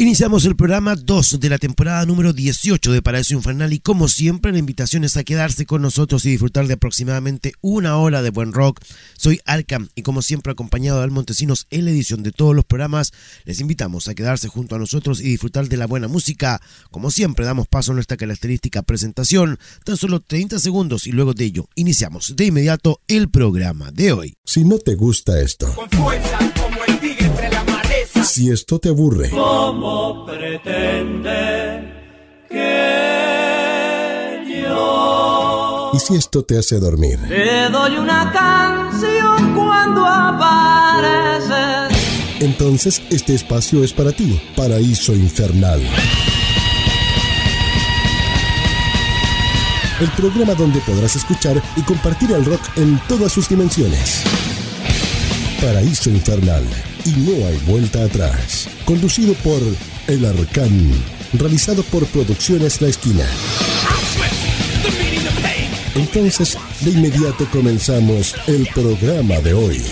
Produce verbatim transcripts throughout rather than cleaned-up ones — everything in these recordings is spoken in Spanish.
Iniciamos el programa dos de la temporada número dieciocho de Paraíso Infernal y como siempre la invitación es a quedarse con nosotros y disfrutar de aproximadamente una hora de buen rock. Soy Arkham y como siempre acompañado de Al Montesinos en la edición de todos los programas, les invitamos a quedarse junto a nosotros y disfrutar de la buena música. Como siempre damos paso a nuestra característica presentación, tan solo treinta segundos y luego de ello iniciamos de inmediato el programa de hoy. Si no te gusta esto, con fuerza como el tigre entre la maleza. Si esto te aburre, ¿cómo pretende que yo? ¿Y si esto te hace dormir? Te doy una canción cuando apareces. Entonces este espacio es para ti, Paraíso Infernal. El programa donde podrás escuchar y compartir el rock en todas sus dimensiones. Paraíso Infernal y no hay vuelta atrás. Conducido por El Arcán. Realizado por Producciones La Esquina. Entonces, de inmediato comenzamos el programa de hoy.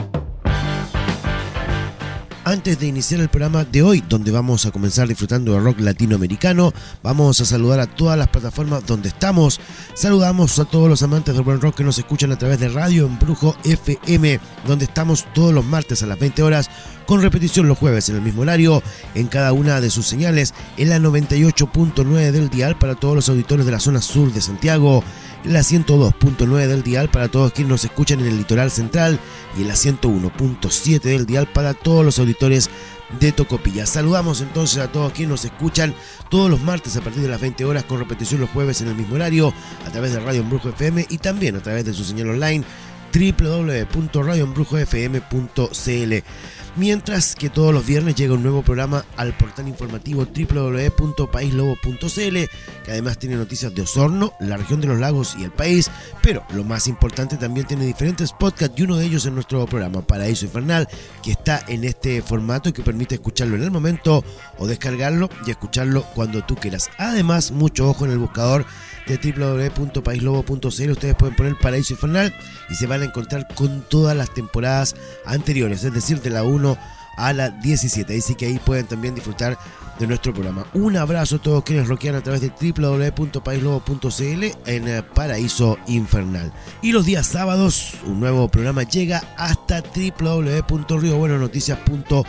Antes de iniciar el programa de hoy, donde vamos a comenzar disfrutando de rock latinoamericano, vamos a saludar a todas las plataformas donde estamos. Saludamos a todos los amantes del buen rock que nos escuchan a través de Radio Embrujo F M, donde estamos todos los martes a las veinte horas, con repetición los jueves en el mismo horario, en cada una de sus señales, en la noventa y ocho punto nueve del dial para todos los auditores de la zona sur de Santiago, en la ciento dos punto nueve del dial para todos quienes nos escuchan en el litoral central y en la ciento uno punto siete del dial para todos los auditores de Tocopilla. Saludamos entonces a todos quienes nos escuchan todos los martes a partir de las veinte horas, con repetición los jueves en el mismo horario a través de Radio Embrujo F M y también a través de su señal online doble u doble u doble u punto radio embrujo f m punto c l. Mientras que todos los viernes llega un nuevo programa al portal informativo doble u doble u doble u punto país lobo punto c l, que además tiene noticias de Osorno, la región de los lagos y el país, pero lo más importante, también tiene diferentes podcasts y uno de ellos es nuestro programa Paraíso Infernal, que está en este formato y que permite escucharlo en el momento o descargarlo y escucharlo cuando tú quieras. Además, mucho ojo en el buscador de doble u doble u doble u punto país lobo punto c l, ustedes pueden poner Paraíso Infernal y se van a encontrar con todas las temporadas anteriores, es decir, de la uno a la diecisiete, así que ahí pueden también disfrutar de nuestro programa. Un abrazo a todos quienes rockean a través de doble u doble u doble u punto país lobo punto c l en Paraíso Infernal. Y los días sábados un nuevo programa llega hasta doble u doble u doble u punto rio bueno noticias punto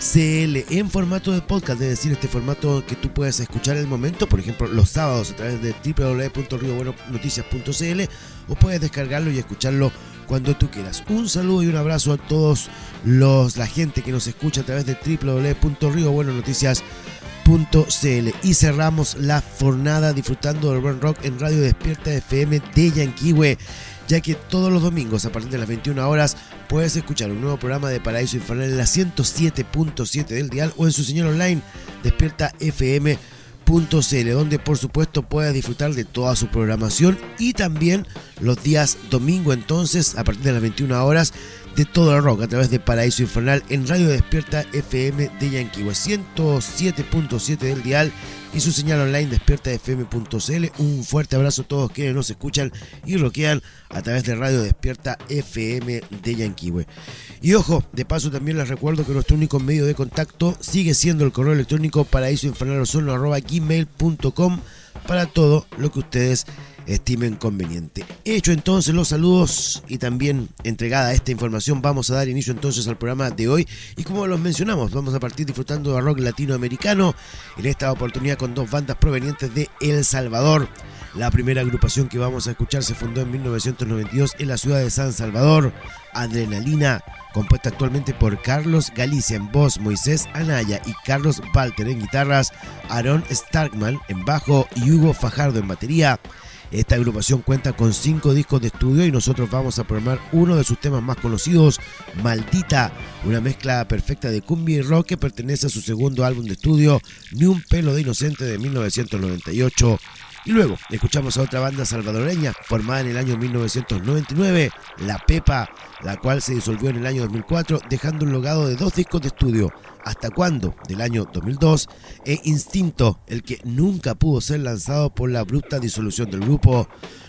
c l en formato de podcast, es decir, este formato que tú puedes escuchar en el momento, por ejemplo los sábados a través de doble u doble u doble u punto rio bueno noticias punto c l, o puedes descargarlo y escucharlo cuando tú quieras. Un saludo y un abrazo a todos los la gente que nos escucha a través de doble u doble u doble u punto rio bueno noticias punto c l. Y cerramos la jornada disfrutando del buen rock en Radio Despierta F M de Yanquihue, ya que todos los domingos a partir de las veintiuna horas puedes escuchar un nuevo programa de Paraíso Infernal en la ciento siete punto siete del dial o en su señal online despierta f m punto c l, donde por supuesto puedes disfrutar de toda su programación y también los días domingo entonces a partir de las veintiuna horas de todo el rock a través de Paraíso Infernal en Radio Despierta F M de Yanquihue, ciento siete punto siete del dial y su señal online despierta f m punto c l. Un fuerte abrazo a todos quienes nos escuchan y rockean a través de Radio Despierta F M de Yanquihue. Y ojo, de paso también les recuerdo que nuestro único medio de contacto sigue siendo el correo electrónico paraísoinfernalosorno arroba gmail punto com para todo lo que ustedes estimen conveniente. Hecho entonces los saludos y también entregada esta información, vamos a dar inicio entonces al programa de hoy y como los mencionamos, vamos a partir disfrutando de rock latinoamericano, en esta oportunidad con dos bandas provenientes de El Salvador. La primera agrupación que vamos a escuchar se fundó en mil novecientos noventa y dos en la ciudad de San Salvador, Adrenalina, compuesta actualmente por Carlos Galicia en voz, Moisés Anaya y Carlos Walter en guitarras, Aaron Starkman en bajo y Hugo Fajardo en batería. Esta agrupación cuenta con cinco discos de estudio y nosotros vamos a programar uno de sus temas más conocidos, Maldita, una mezcla perfecta de cumbia y rock que pertenece a su segundo álbum de estudio, Ni un pelo de inocente, de mil novecientos noventa y ocho. Y luego escuchamos a otra banda salvadoreña formada en el año mil novecientos noventa y nueve, La Pepa, la cual se disolvió en el año dos mil cuatro, dejando un legado de dos discos de estudio, Hasta Cuándo, del año dos mil dos, e Instinto, el que nunca pudo ser lanzado por la abrupta disolución del grupo.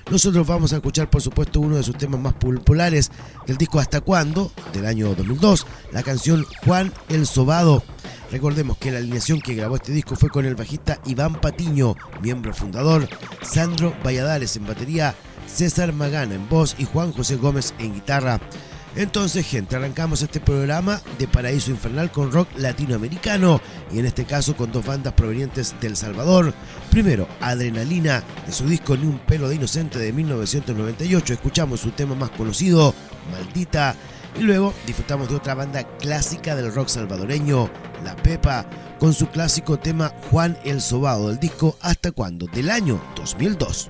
nosotros vamos a escuchar, por supuesto, uno de sus temas más populares del disco Hasta Cuándo, del año dos mil dos, la canción Juan el Sobado. Recordemos que la alineación que grabó este disco fue con el bajista Iván Patiño, miembro fundador, Sandro Valladares en batería, César Magana en voz y Juan José Gómez en guitarra. Entonces, gente, arrancamos este programa de Paraíso Infernal con rock latinoamericano y en este caso con dos bandas provenientes de El Salvador. Primero, Adrenalina, de su disco Ni un pelo de inocente de mil novecientos noventa y ocho, escuchamos su tema más conocido, Maldita, y luego disfrutamos de otra banda clásica del rock salvadoreño, La Pepa, con su clásico tema Juan el Sobado del disco Hasta Cuándo, del año dos mil dos.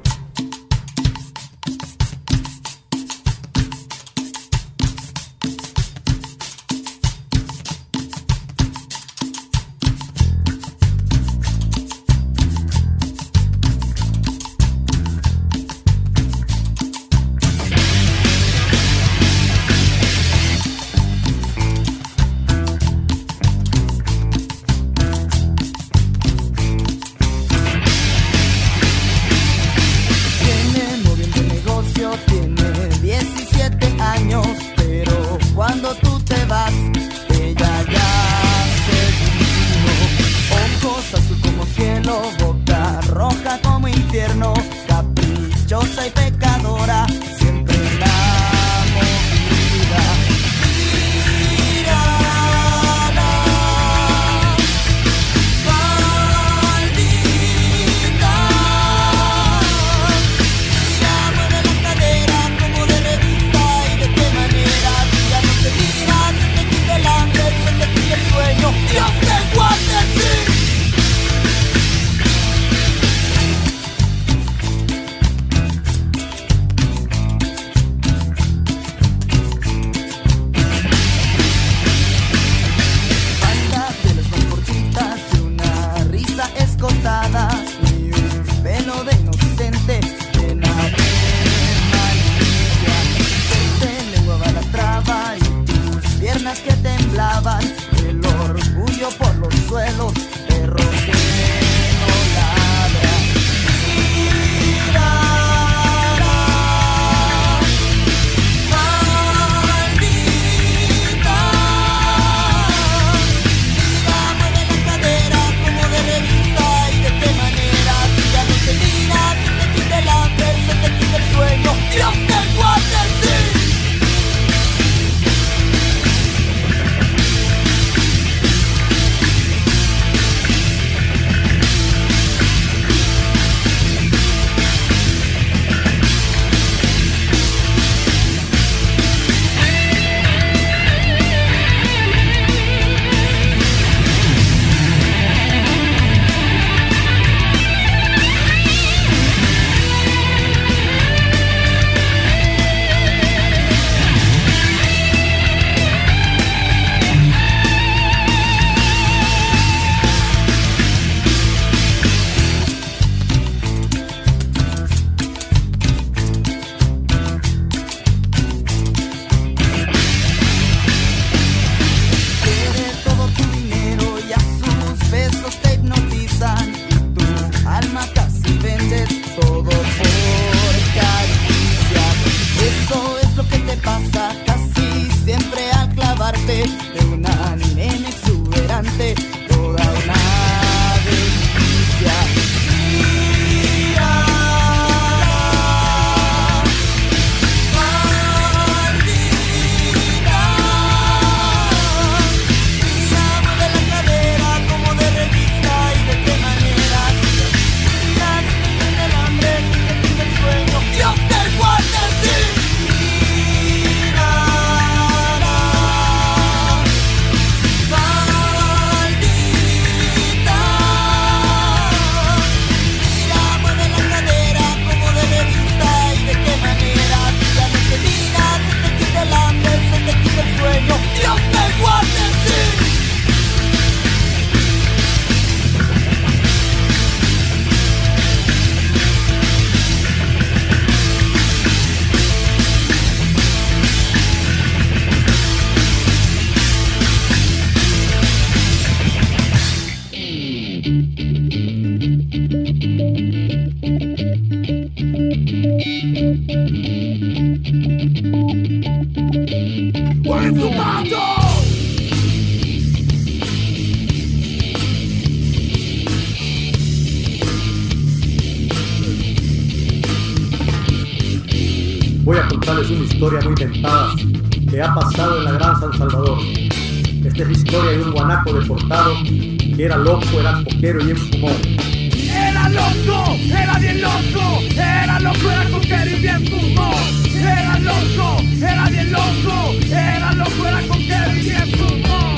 Voy a contarles una historia muy inventada que ha pasado en la Gran San Salvador. Esta es la historia de un guanaco deportado que era loco, era coquero y bien fumón. Era loco, era bien loco, era loco, era coquero y bien fumón. Era loco, era bien loco, era loco, era coquero y bien fumón.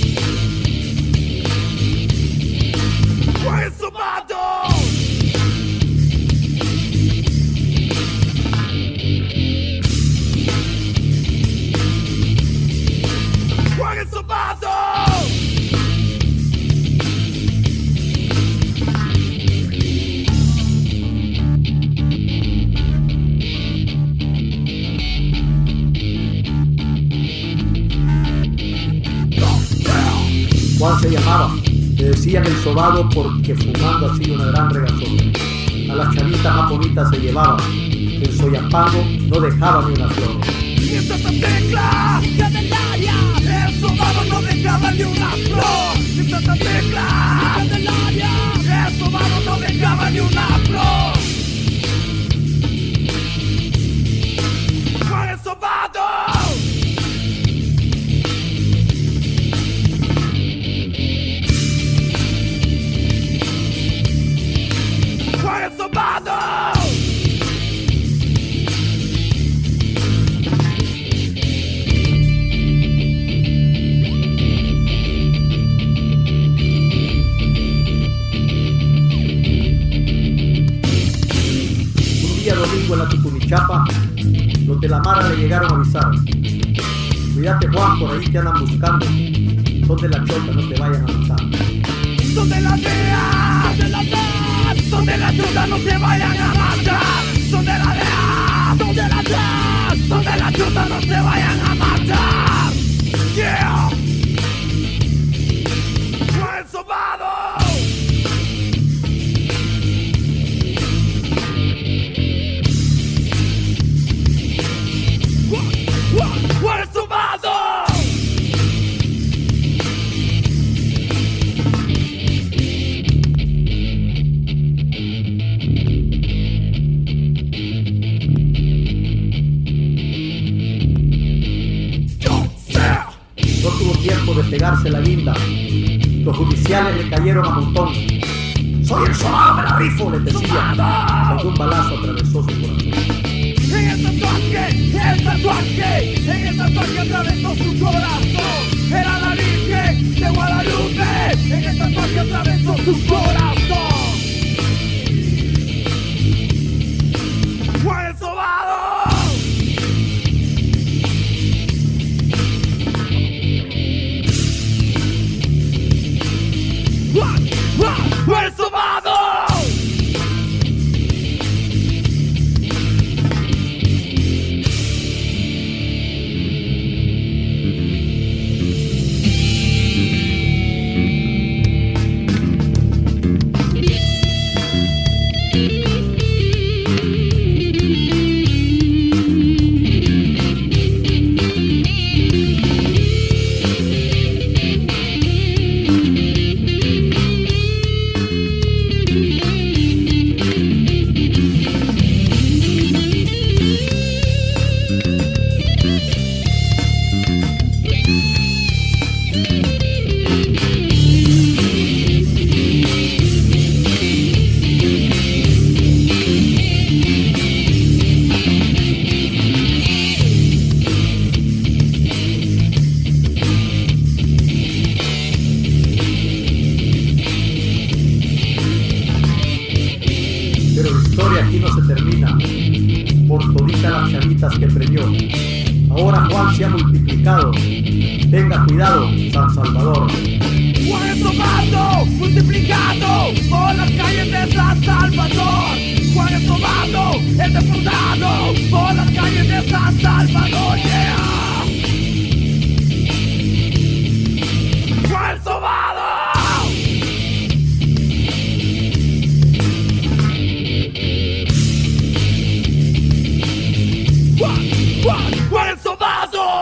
Juan Sobado. Juan Sobado. Juan se llamaba, le decían el sobado porque fumando hacía una gran regazón. A las chavitas más bonitas se llevaba, en Soyapango no dejaba ni una flor. Y en Santa Tecla, Candelaria, el sobado no dejaba ni una flor. Y en Santa Tecla, Candelaria, el sobado no dejaba ni una flor. Juan el Sobado. Juan el Sobado. Un día domingo en la Tucunichapa, los de la Mara le llegaron a avisar. Cuídate Juan, por ahí te andan buscando. Son de la chota, no te vayan a matar. Son de la D E A, de la D E A, son de la chota, no se vayan a matar. Son de la D E A, son de la D E A, son de la chota, no se vayan a matar. Yeah. Juan el Sobado. Juan, Juan, Juan el Sobado. No tuvo tiempo de pegarse la guinda. Los judiciales le cayeron a montón. Soy el sobado, me la rifo, les decía. Cuando un balazo atravesó su corazón. En el tatuaje, el tatuaje, en el tatuaje atravesó su corazón. Era la Virgen de Guadalupe, en el tatuaje atravesó su corazón. Juan el Sobado. Juan, Juan, Juan el Sobado. Que premió. Ahora Juan se ha multiplicado. Tenga cuidado, San Salvador. Juan el Sobado, multiplicado por las calles de San Salvador. Juan el Sobado, es deportado por las calles de San Salvador. Yeah. Juan el Sobado. Juan, Juan, Juan el Sobado.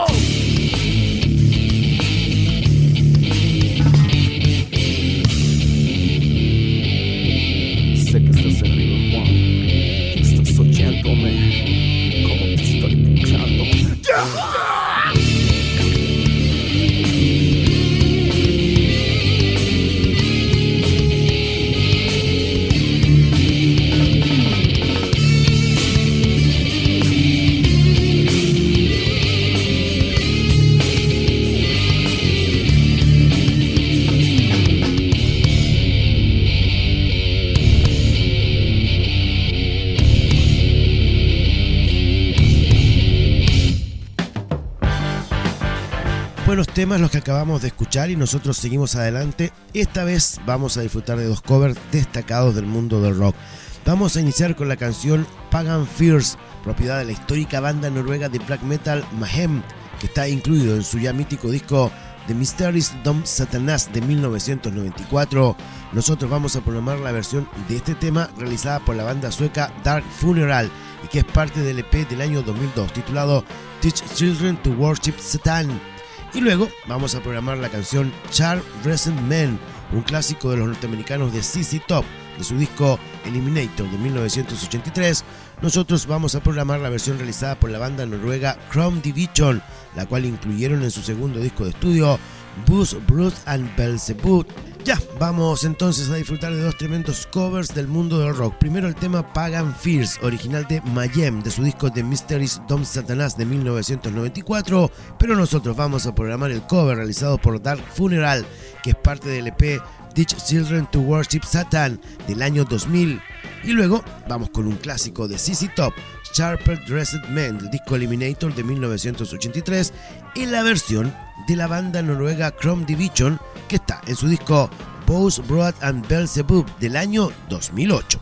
buenos temas los que acabamos de escuchar y nosotros seguimos adelante. Esta vez vamos a disfrutar de dos covers destacados del mundo del rock. Vamos a iniciar con la canción Pagan Fears, propiedad de la histórica banda noruega de black metal Mayhem, que está incluido en su ya mítico disco The Mysteries Dom Satanas de mil novecientos noventa y cuatro. Nosotros vamos a programar la versión de este tema realizada por la banda sueca Dark Funeral y que es parte del E P del año dos mil dos titulado Teach Children to Worship Satan. Y luego vamos a programar la canción Charred Recent Men, un clásico de los norteamericanos de Z Z Top, de su disco Eliminator de mil novecientos ochenta y tres. Nosotros vamos a programar la versión realizada por la banda noruega Chrome Division, la cual incluyeron en su segundo disco de estudio Buzz, Brut and Beelzebub. Ya, vamos entonces a disfrutar de dos tremendos covers del mundo del rock. Primero el tema Pagan Fears, original de Mayhem, de su disco The Mysteries Dom Satanas de mil novecientos noventa y cuatro, pero nosotros vamos a programar el cover realizado por Dark Funeral, que es parte del E P Teach Children to Worship Satan del año dos mil. Y luego vamos con un clásico de Z Z Top, Sharper Dressed Men, del disco Eliminator de mil novecientos ochenta y tres, en la versión de la banda noruega Chrome Division, que está en su disco Buzz, Brut and Beelzebub del año dos mil ocho.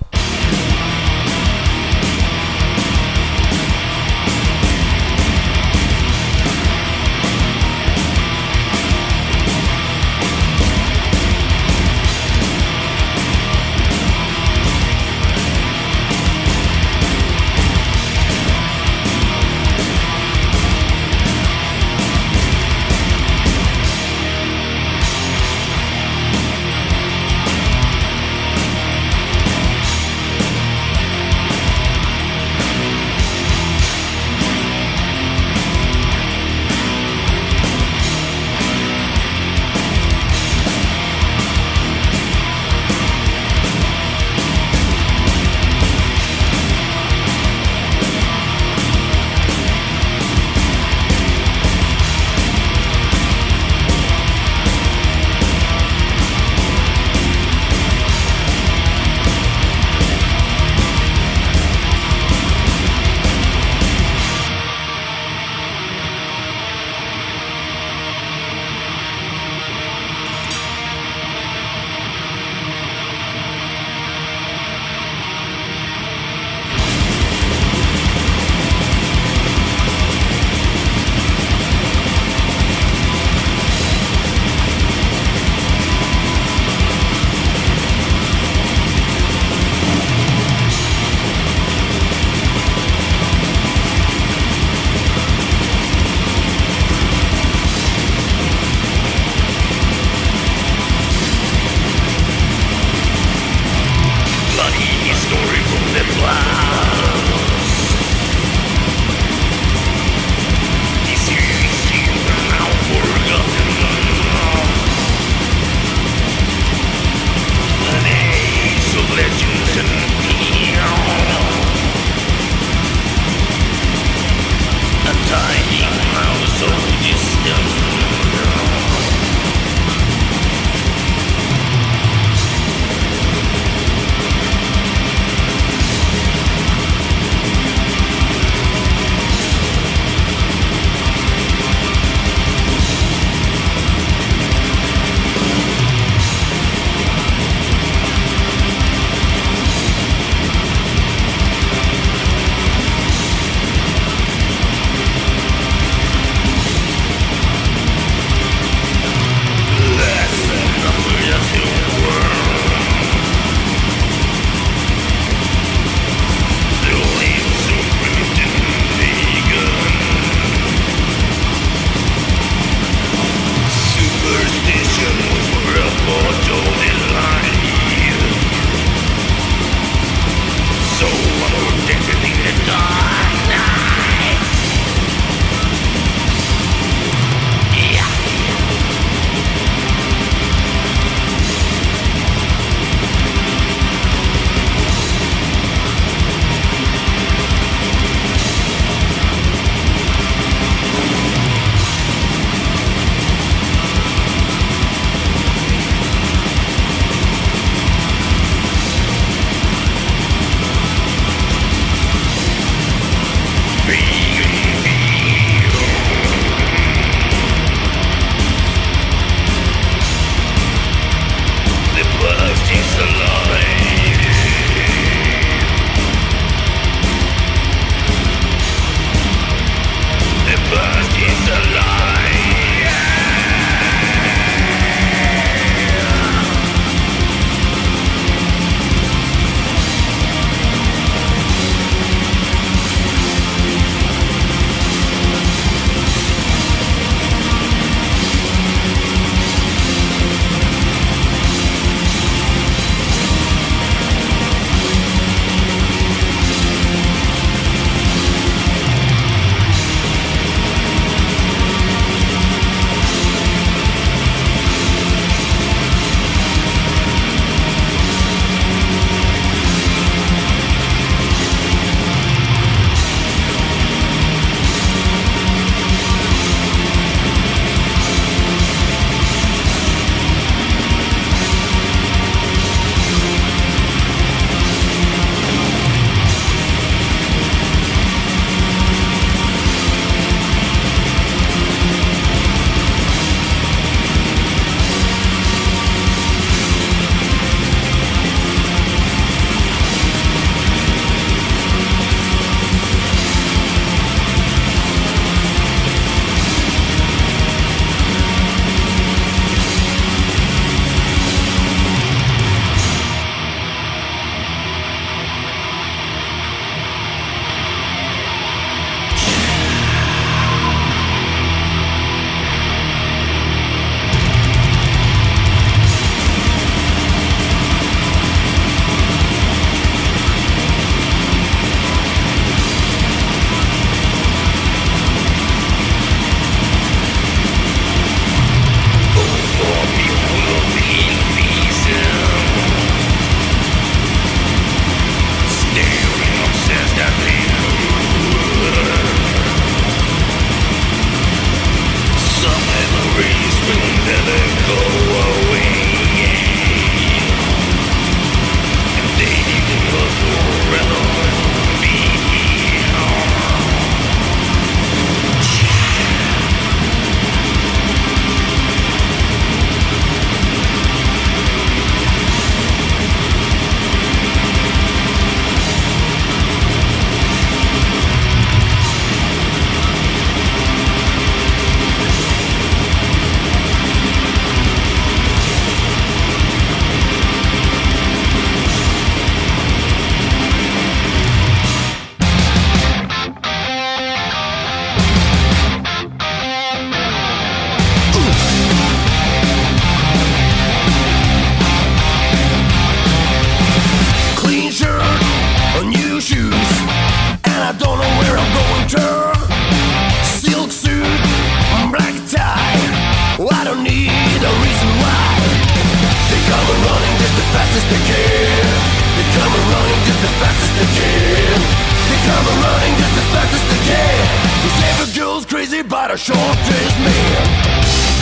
shoes, and I don't know where I'm going to. Silk suit, black tie, oh, I don't need a reason why. They come a running just as fast as they can. They come a running just as fast as they can. They come a running just as fast as they can. 'Cause every girl's crazy about a short-dressed man.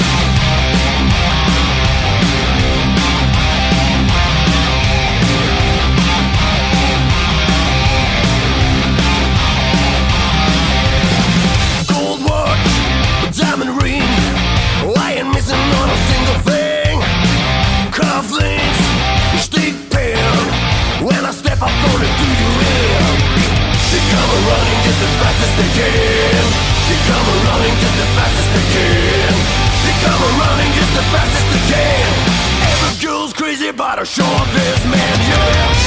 Diamond ring, oh, I ain't missing on a single thing. Cufflinks, stick pen, when I step I'm gonna do you in. They come a running just as fast as they can. They come a running just as fast as they can. They come a running just as fast as they can. Every girl's crazy about a short-dressed man, yeah.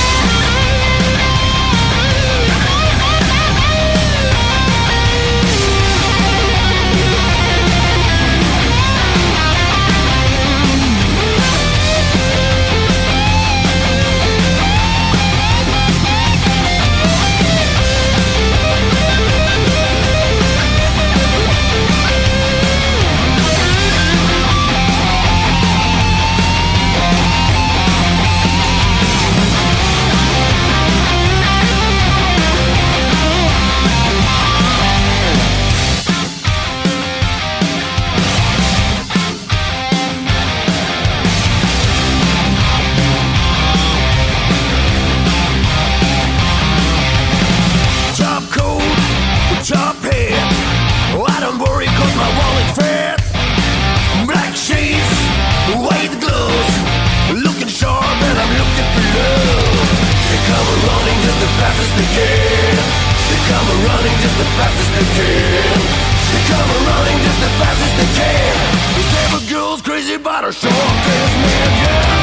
Top head, oh, I don't worry 'cause my wallet's fat. Black shades, white gloves, looking sharp and I'm looking for love. They come a running just as fast as they can. They come a running just as fast as they can. They come a running just as fast as they can. 'Cause every girl's crazy about a short-dressed man, yeah.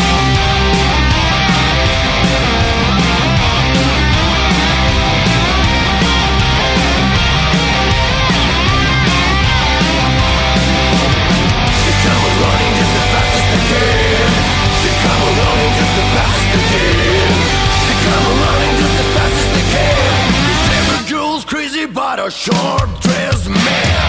Running just as fast as they can. They come running just as fast as they can. They come running just as fast as they can. 'Cause every girl's crazy about a short-dressed man.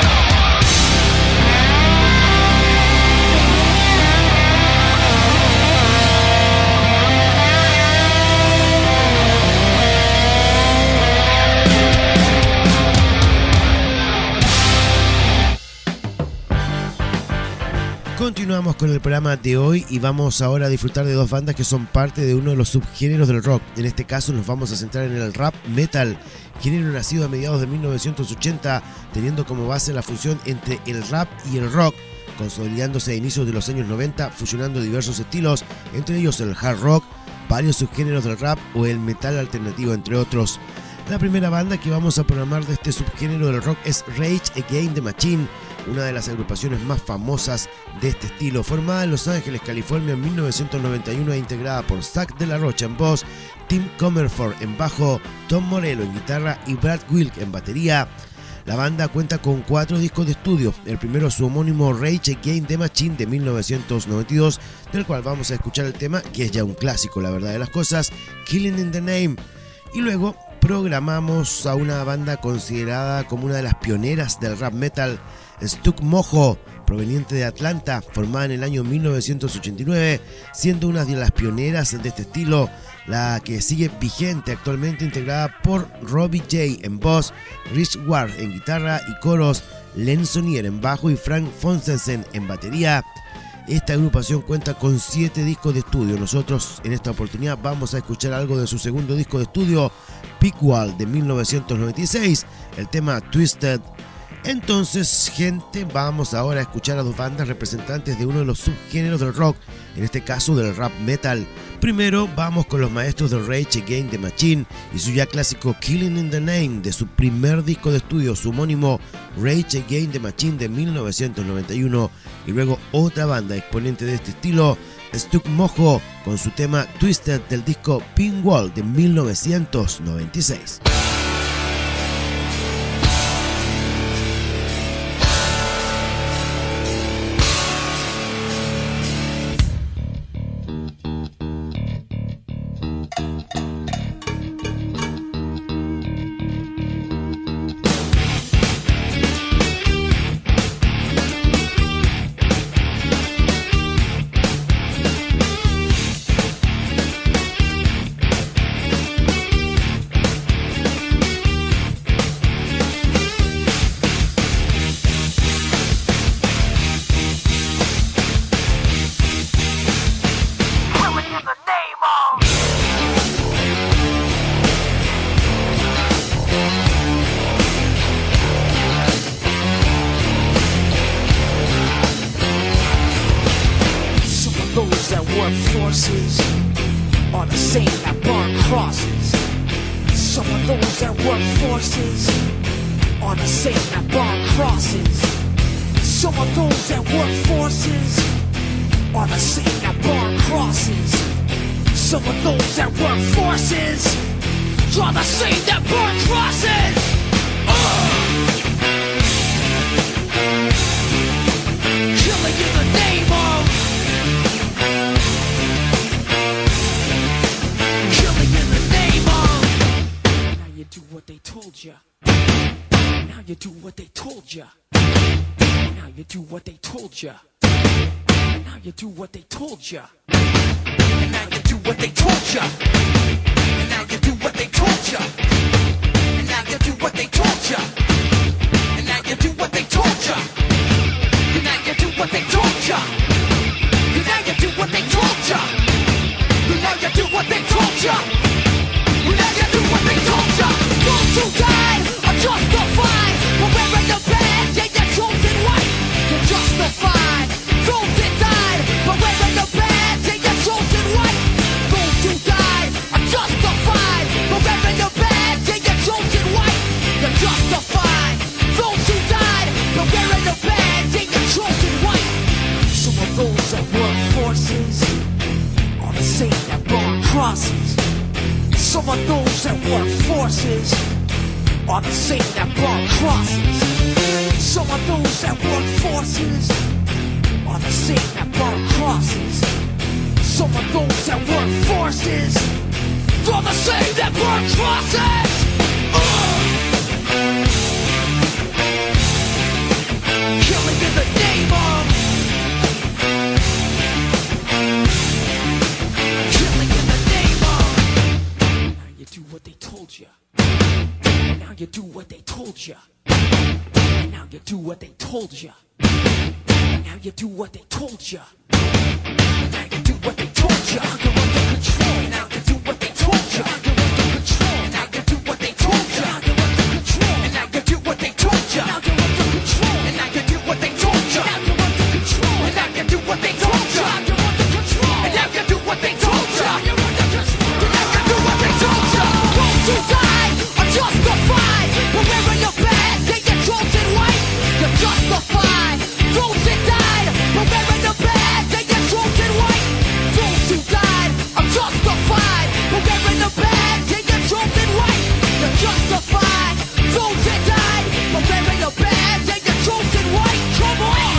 Continuamos con el programa de hoy y vamos ahora a disfrutar de dos bandas que son parte de uno de los subgéneros del rock. En este caso nos vamos a centrar en el rap metal, género nacido a mediados de mil novecientos ochenta, teniendo como base la fusión entre el rap y el rock, consolidándose a inicios de los años noventa, fusionando diversos estilos, entre ellos el hard rock, varios subgéneros del rap o el metal alternativo, entre otros. La primera banda que vamos a programar de este subgénero del rock es Rage Against the Machine, una de las agrupaciones más famosas de este estilo, formada en Los Ángeles, California en mil novecientos noventa y uno e integrada por Zack de la Rocha en voz, Tim Comerford en bajo, Tom Morello en guitarra y Brad Wilk en batería. La banda cuenta con cuatro discos de estudio, el primero su homónimo Rage Against the Machine de mil novecientos noventa y dos, del cual vamos a escuchar el tema, que es ya un clásico, la verdad de las cosas, Killing in the Name, y luego programamos a una banda considerada como una de las pioneras del rap metal, Stuck Mojo, proveniente de Atlanta, formada en el año mil novecientos ochenta y nueve, siendo una de las pioneras de este estilo, la que sigue vigente actualmente, integrada por Robbie J en voz, Rich Ward en guitarra y coros, Len Sonier en bajo y Frank Fonsensen en batería. Esta agrupación cuenta con siete discos de estudio. Nosotros en esta oportunidad vamos a escuchar algo de su segundo disco de estudio, Pickwall, de mil novecientos noventa y seis, el tema Twisted. Entonces, gente, vamos ahora a escuchar a dos bandas representantes de uno de los subgéneros del rock, en este caso del rap metal. Primero vamos con los maestros de Rage Against the Machine y su ya clásico Killing in the Name de su primer disco de estudio, su homónimo Rage Against the Machine de mil novecientos noventa y uno, y luego otra banda exponente de este estilo, Stuck Mojo, con su tema Twisted del disco Pickwall de mil novecientos noventa y seis. Some of those that work forces are the same that burn crosses. Some of those that work forces are the same that burn crosses. Some of those that work forces are the same that burn crosses. Some of those that work forces are the same that burn crosses. Uh! Killing in the name of, killing in the name of. Now you do what they told ya. Now you do what they told ya. Now you do what they told ya. Now you do what they told ya. And now you do what they told ya. And now you do what they told ya. And now you do what they told ya. And now you do what they told ya. And now you do what they told ya. And now you do what they told ya. And now you do what they told ya. And now you do what they told ya. Those who died are justified for wearing the badge and your chosen white. You're justified. Those that died for wearing the badge and your chosen white. Those who died are justified for wearing the badge and your chosen white. You're justified. Those who died for wearing the badge and your chosen white. Some of those that work forces are the same that burn crosses. Some of those that work forces are the same that burn crosses. Some of those that work forces are the same that burn crosses. Some of those that work forces are the same that burn crosses. Uh! Killing in the name of, killing in the name of. Now you do what they told you. And now you do what they told you. And now you do what they told you. And now you do what they told you. And now you do what they told you. You're under control. And now you do what they told you. You're under control. And now you do what they told you. You're under control. And now you do what they told you. Now you're under control. And now you do what they told you. Now you're under control. And now you do what they told you. You're under control. And now you do what they told you. You're under control. And now you do what they told you. Those who died are justified for wearing your badge and your chosen white. You're justified. Those that died for wearing the badge and your chosen white. Those who died are justified for wearing the badge and your chosen white. You're justified. Those that died for wearing the badge and your chosen white. Come on.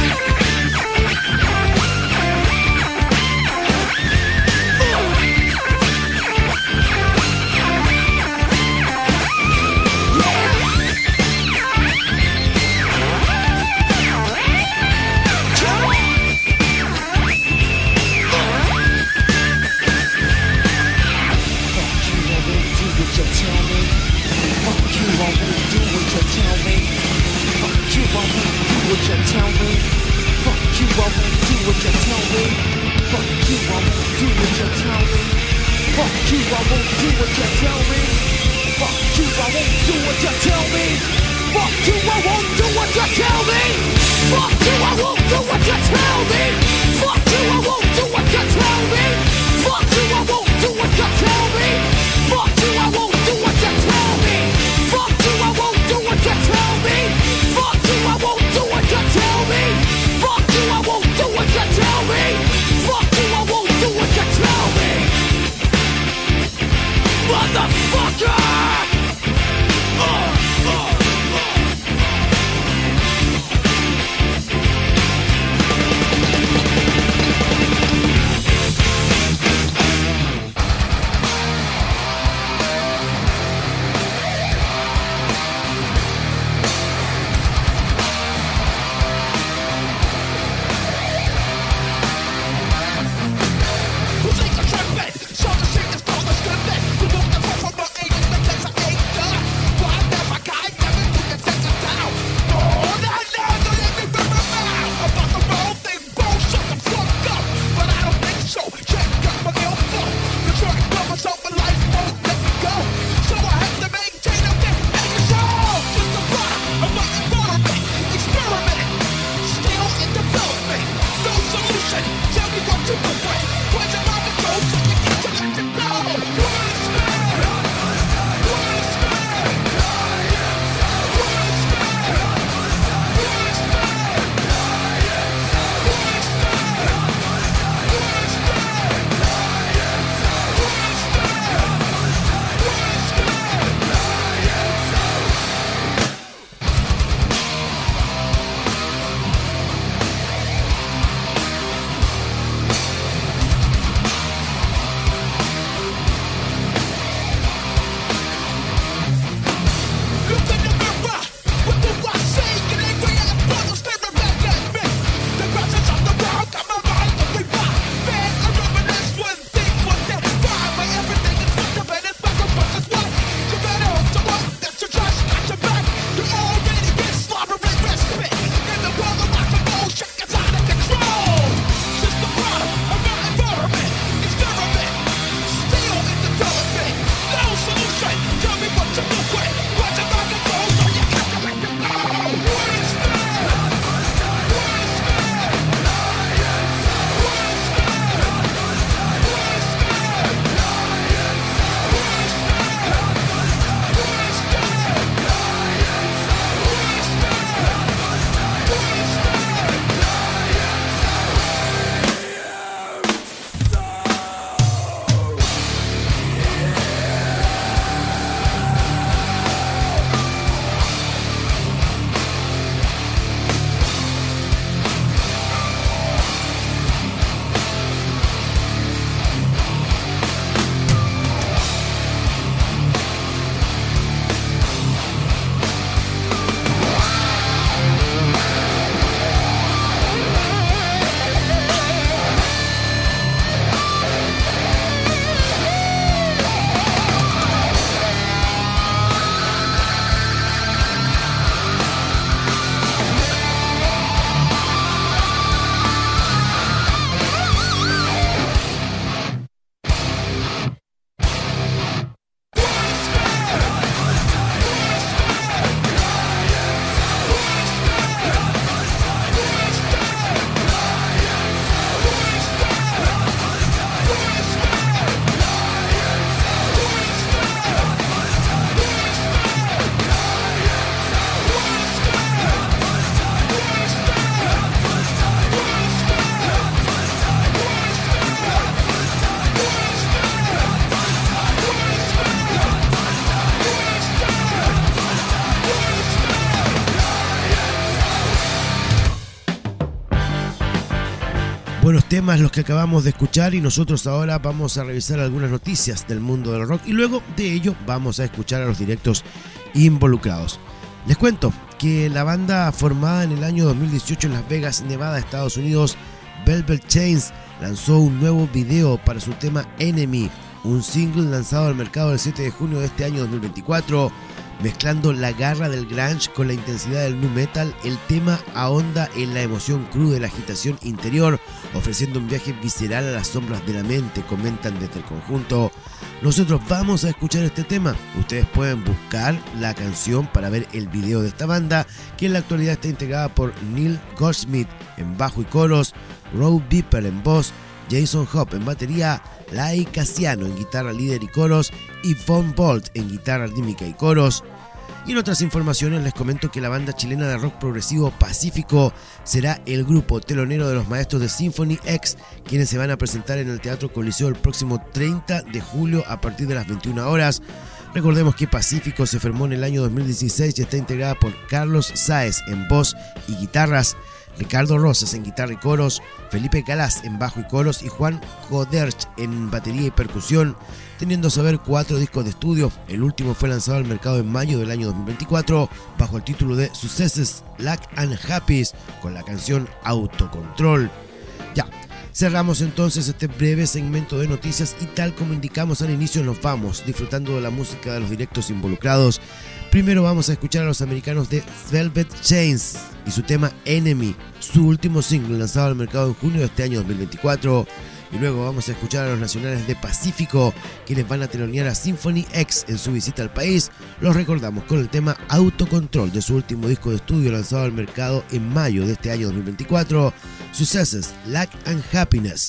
buenos temas los que acabamos de escuchar y nosotros ahora vamos a revisar algunas noticias del mundo del rock y luego de ello vamos a escuchar a los directos involucrados. Les cuento que la banda formada en el año dos mil dieciocho en Las Vegas, Nevada, Estados Unidos, Velvet Chains, lanzó un nuevo video para su tema Enemy, un single lanzado al mercado el siete de junio de este año dos mil veinticuatro. Mezclando la garra del grunge con la intensidad del nu metal, el tema ahonda en la emoción cruda y la agitación interior, ofreciendo un viaje visceral a las sombras de la mente, comentan desde el conjunto. Nosotros vamos a escuchar este tema. Ustedes pueden buscar la canción para ver el video de esta banda, que en la actualidad está integrada por Neil Goldsmith en bajo y coros, Rob Viper en voz, Jason Hopp en batería, Lai Casiano en guitarra líder y coros y Von Bolt en guitarra rítmica y coros. Y en otras informaciones les comento que la banda chilena de rock progresivo Pacífico será el grupo telonero de los maestros de Symphony X, quienes se van a presentar en el Teatro Coliseo el próximo treinta de julio a partir de las veintiuna horas. Recordemos que Pacífico se formó en el año dos mil dieciséis y está integrada por Carlos Sáez en voz y guitarras, Ricardo Rosas en guitarra y coros, Felipe Galás en bajo y coros y Juan Joderch en batería y percusión, teniendo a saber cuatro discos de estudio. El último fue lanzado al mercado en mayo del año dos mil veinticuatro bajo el título de Successes, Luck and Happiness con la canción Autocontrol. Ya, cerramos entonces este breve segmento de noticias y tal como indicamos al inicio nos vamos disfrutando de la música de los directos involucrados. Primero vamos a escuchar a los americanos de Velvet Chains y su tema Enemy, su último single lanzado al mercado en junio de este año dos mil veinticuatro. Y luego vamos a escuchar a los nacionales de Pacífico, quienes van a telonear a Symphony X en su visita al país. Los recordamos con el tema Autocontrol de su último disco de estudio lanzado al mercado en mayo de este año dos mil veinticuatro, Successes, Luck and Happiness.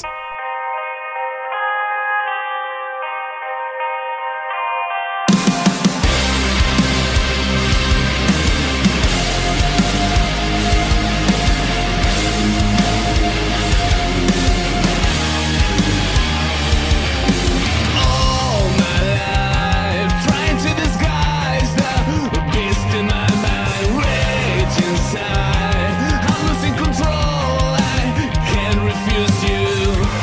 I'm losing control, I can't refuse you.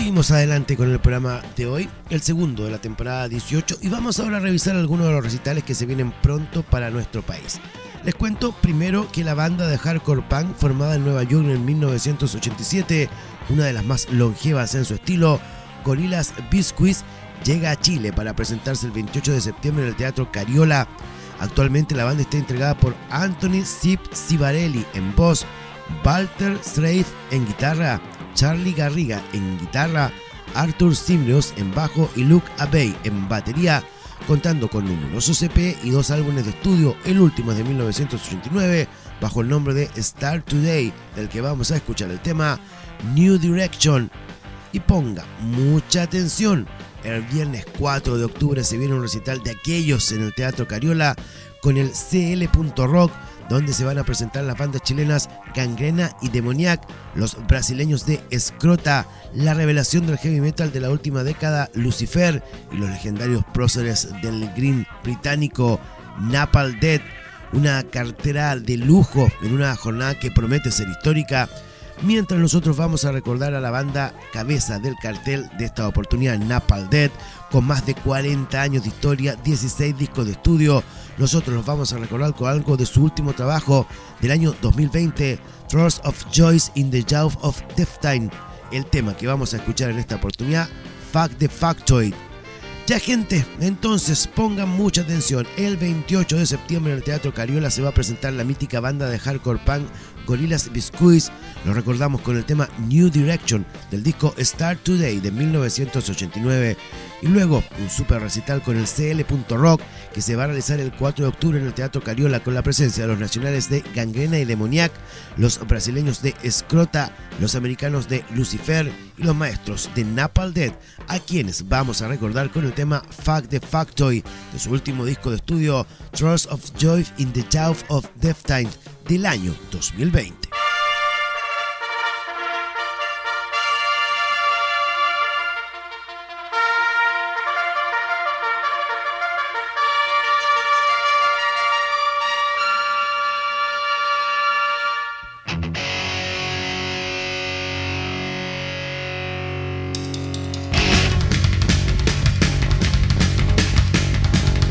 Seguimos adelante con el programa de hoy, el segundo de la temporada dieciocho, y vamos ahora a revisar algunos de los recitales que se vienen pronto para nuestro país. Les cuento primero que la banda de hardcore punk formada en Nueva York en mil novecientos ochenta y siete, una de las más longevas en su estilo, Gorillaz Biscuits, llega a Chile para presentarse el veintiocho de septiembre en el Teatro Cariola. Actualmente la banda está integrada por Anthony Zip Cibarelli en voz, Walter Strafe en guitarra, Charlie Garriga en guitarra, Arthur Simrios en bajo y Luke Abbey en batería, contando con un numeroso C P y dos álbumes de estudio, el último es de mil novecientos ochenta y nueve, bajo el nombre de Start Today, del que vamos a escuchar el tema New Direction. Y ponga mucha atención, el viernes cuatro de octubre se viene un recital de aquellos en el Teatro Cariola con el C L Rock, donde se van a presentar las bandas chilenas Gangrena y Demoniac, los brasileños de Escrota, la revelación del heavy metal de la última década Lucifer y los legendarios próceres del green británico Napalm Death. Una cartera de lujo en una jornada que promete ser histórica, mientras nosotros vamos a recordar a la banda cabeza del cartel de esta oportunidad, Napalm Death, con más de cuarenta años de historia, dieciséis discos de estudio. Nosotros los vamos a recordar con algo de su último trabajo del año dos mil veinte, Throes of Joys in the Jaws of Death-Time. El tema que vamos a escuchar en esta oportunidad, Fuck the Factoid. Ya, gente, entonces pongan mucha atención. El veintiocho de septiembre en el Teatro Cariola se va a presentar la mítica banda de hardcore punk Gorillaz Biscuits. Lo recordamos con el tema New Direction del disco Start Today de mil novecientos ochenta y nueve. Y luego un super recital con el C L Rock que se va a realizar el cuatro de octubre en el Teatro Cariola con la presencia de los nacionales de Gangrena y Demoniac, los brasileños de Escrota, los americanos de Lucifer y los maestros de Napalm Death, a quienes vamos a recordar con el tema Fuck the Factoid de su último disco de estudio Throes of Joy in the Jaws of Death-Time del año dos mil veinte.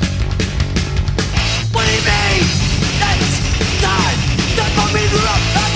What do you mean? It's time to put me through a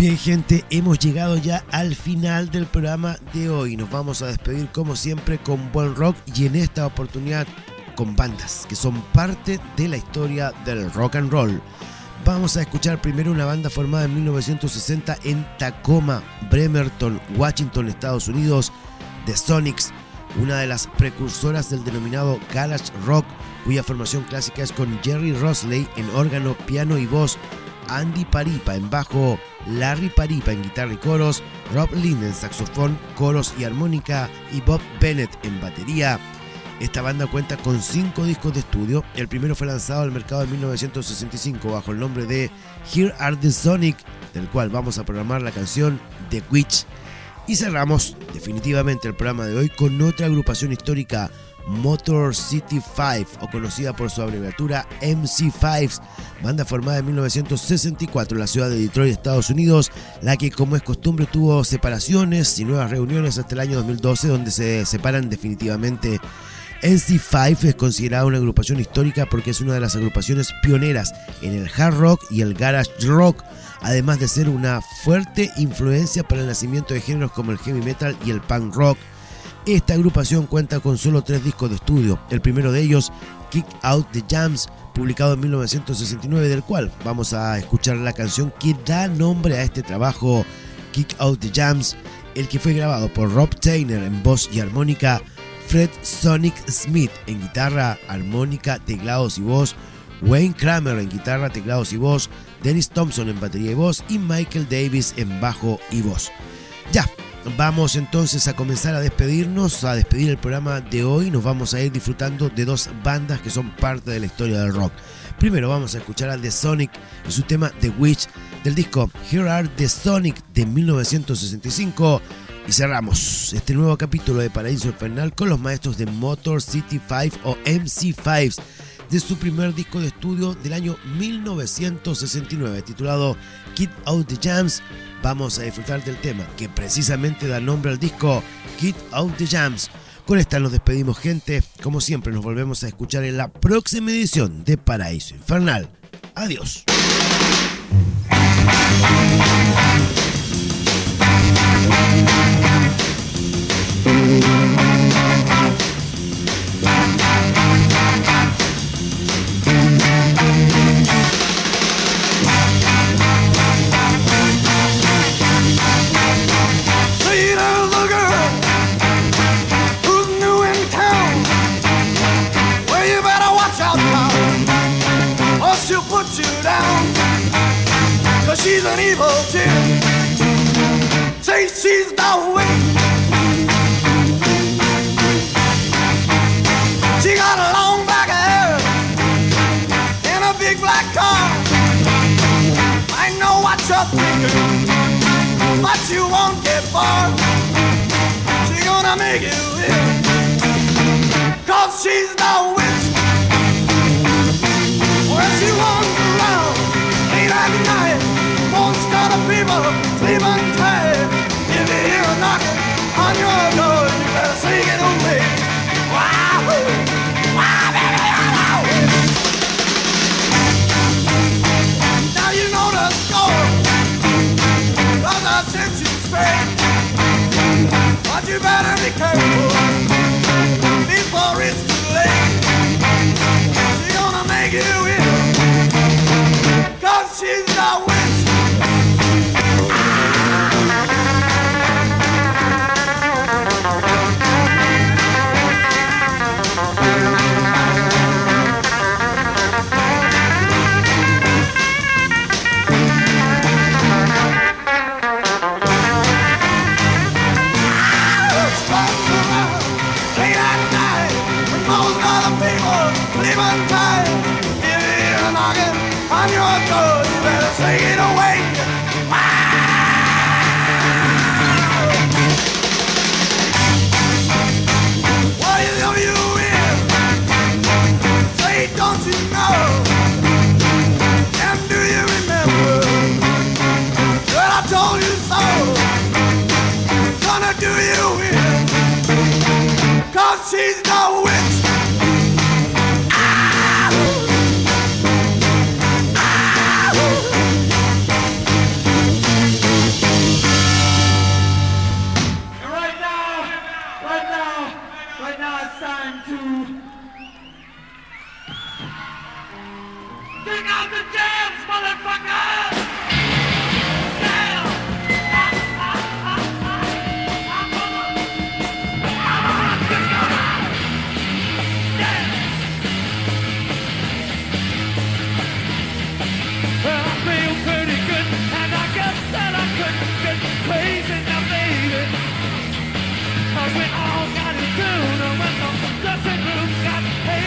Bien, gente, hemos llegado ya al final del programa de hoy. Nos vamos a despedir como siempre con buen rock y en esta oportunidad con bandas que son parte de la historia del rock and roll. Vamos a escuchar primero una banda formada en mil novecientos sesenta en Tacoma, Bremerton, Washington, Estados Unidos, The Sonics, una de las precursoras del denominado garage rock, cuya formación clásica es con Jerry Rosley en órgano, piano y voz, Andy Paripa en bajo, Larry Paripa en guitarra y coros, Rob Lind en saxofón, coros y armónica y Bob Bennett en batería. Esta banda cuenta con cinco discos de estudio. El primero fue lanzado al mercado en mil novecientos sesenta y cinco bajo el nombre de Here Are the Sonic, del cual vamos a programar la canción The Witch. Y cerramos definitivamente el programa de hoy con otra agrupación histórica, Motor City Five, o conocida por su abreviatura M C cinco, banda formada en mil novecientos sesenta y cuatro en la ciudad de Detroit, Estados Unidos, la que como es costumbre tuvo separaciones y nuevas reuniones hasta el año dos mil doce, donde se separan definitivamente. M C cinco es considerada una agrupación histórica porque es una de las agrupaciones pioneras en el hard rock y el garage rock, además de ser una fuerte influencia para el nacimiento de géneros como el heavy metal y el punk rock. Esta agrupación cuenta con solo tres discos de estudio, el primero de ellos, Kick Out the Jams, publicado en mil novecientos sesenta y nueve, del cual vamos a escuchar la canción que da nombre a este trabajo, Kick Out the Jams, el que fue grabado por Rob Taylor en voz y armónica, Fred Sonic Smith en guitarra, armónica, teclados y voz, Wayne Kramer en guitarra, teclados y voz, Dennis Thompson en batería y voz y Michael Davis en bajo y voz. Ya, vamos entonces a comenzar a despedirnos, a despedir el programa de hoy. Nos vamos a ir disfrutando de dos bandas que son parte de la historia del rock. Primero vamos a escuchar a The Sonic y su tema The Witch del disco Here Are the Sonic de mil novecientos sesenta y cinco. Y cerramos este nuevo capítulo de Paraíso Infernal con los maestros de Motor City Five o M C cinco, de su primer disco de estudio del año mil novecientos sesenta y nueve, titulado Kick Out the Jams. Vamos a disfrutar del tema que precisamente da nombre al disco, Kick Out the Jams. Con esta nos despedimos, gente. Como siempre, nos volvemos a escuchar en la próxima edición de Paraíso Infernal. Adiós. She's an evil chick. Say she's the witch. She got a long black hair and a big black car. I know what you're thinking, but you won't get far. She's gonna make you ill, 'cause she's the witch. Well, she wanders around late at night, most of the people sleeping tight. If you hear a knocking on your door, you better sing it away. Wow, wow, baby, wow. Now you know the score, 'cause I sent you straight. But you better be careful before it's too late. She's gonna make you ill, 'cause she's the witch. On your door, you better sing it away. Wow! What are you in? Say, don't you know? And do you remember that I told you so? Gonna do you in, 'cause she's the witch. Ah!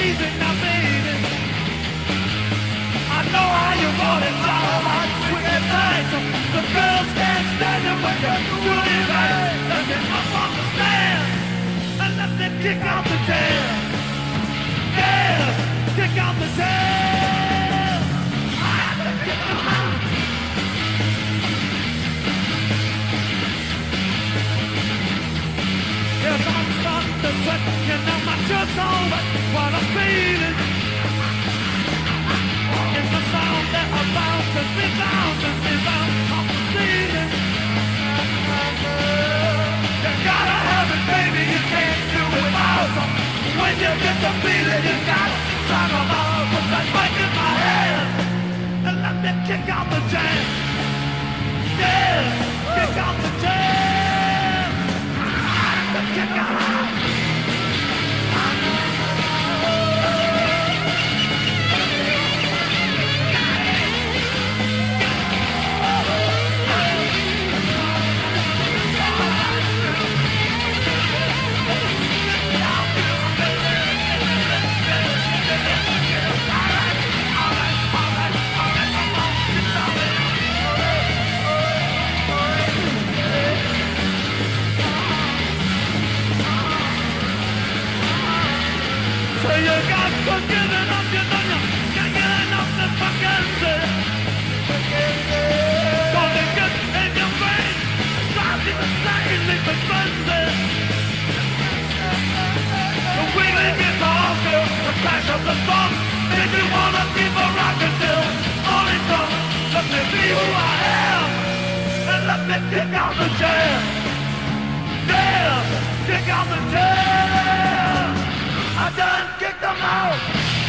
easy now, baby. I know how you want it, darling. Wicked tight, the girls can't stand it when you're doing it right. Let me up on the stand and let me kick out the tail. Yes, kick out the tail. I have to kick them out. Yes, I'm starting to sweat, you know my shirt's on, but what I'm feeling in the sound that I bounce and rebound and rebound off the ceiling. You gotta have it, baby, you can't do it without it. When you get the feeling, you gotta sound them out. Put that mic in my hand and let me kick out the jam. Yes, kick out the jam. Kick out. So you got to give it up, you know you can't get enough this fucking shit. Cause it gets in your brain, drives you insane, leaving frenzy. The wheeling guitar still, the crash of the drum, make me wanna keep a rockin' till morning comes. Let me be who I am, and let me kick out the jam. Yeah, kick out the jam. I done kicked them out.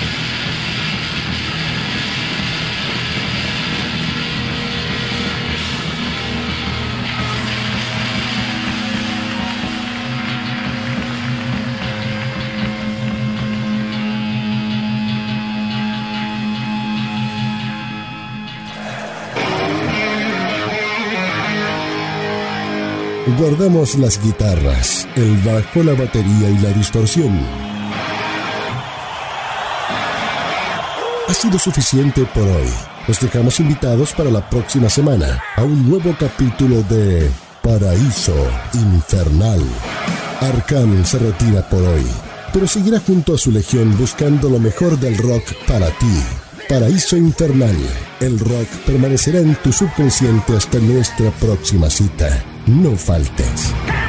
Guardamos las guitarras, el bajo, la batería y la distorsión. Ha sido suficiente por hoy. Los dejamos invitados para la próxima semana a un nuevo capítulo de Paraíso Infernal. Arkham se retira por hoy, pero seguirá junto a su legión buscando lo mejor del rock para ti. Paraíso Infernal. El rock permanecerá en tu subconsciente hasta nuestra próxima cita. No faltes.